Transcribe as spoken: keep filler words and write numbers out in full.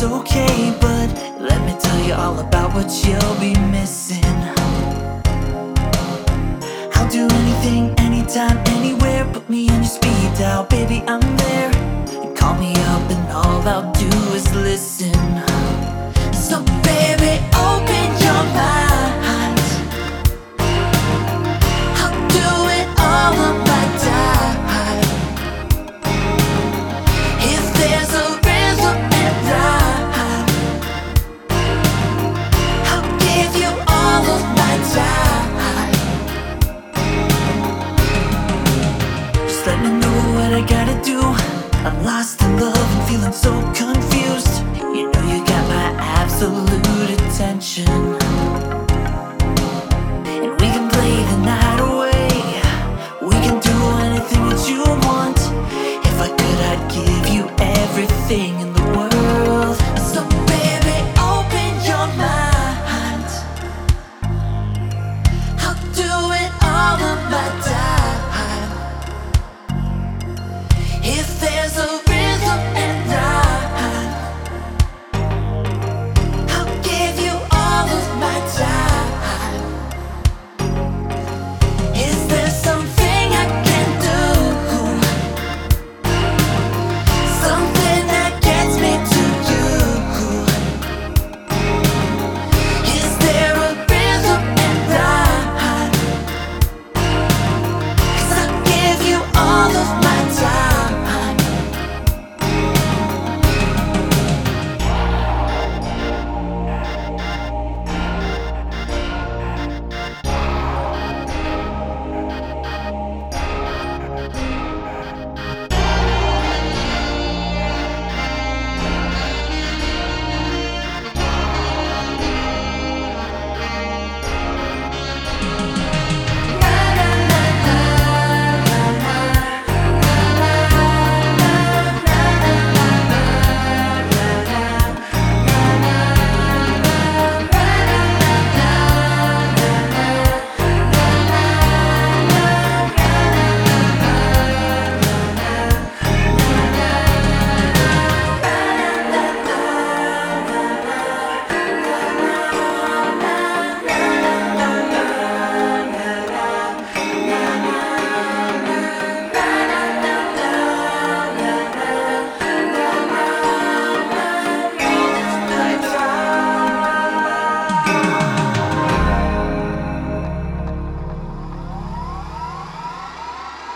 it's okay, but let me tell you all about what you'll be missing. I'll do anything, anytime, anywhere. Put me on your speed dial, baby, I'm there. And call me up and all I'll do is listen.